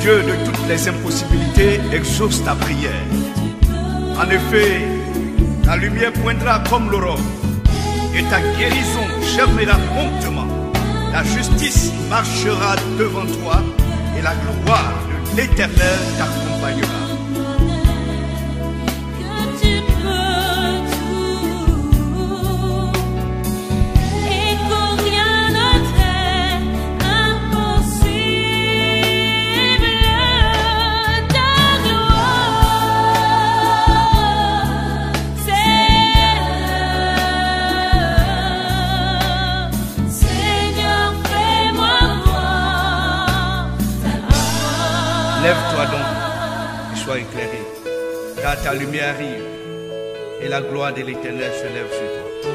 Dieu de toutes les impossibilités, exauce ta prière. En effet, ta lumière poindra comme l'aurore et ta guérison germera promptement. La justice marchera devant toi et la gloire de l'Éternel t'accompagnera. Lève-toi donc et sois éclairé, car ta lumière arrive et la gloire de l'Éternel se lève sur toi.